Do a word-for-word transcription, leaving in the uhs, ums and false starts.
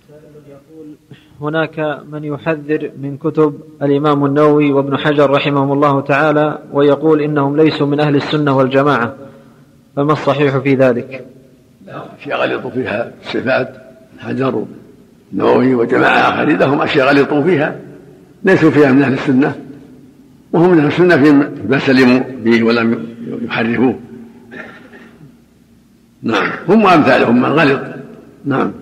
يقول هناك من يحذر من كتب الإمام النووي وابن حجر رحمهم الله تعالى ويقول إنهم ليسوا من أهل السنة والجماعة، فما الصحيح في ذلك؟ لا، أشياء غلطوا فيها الصفات، حجر النووي وجماعة آخرين لهم أشياء غلطوا فيها ليسوا فيها من أهل السنة، وهم من أهل السنة فيما سلموا به ولم يحرفوه. نعم، هم أمثالهم من غلط. نعم.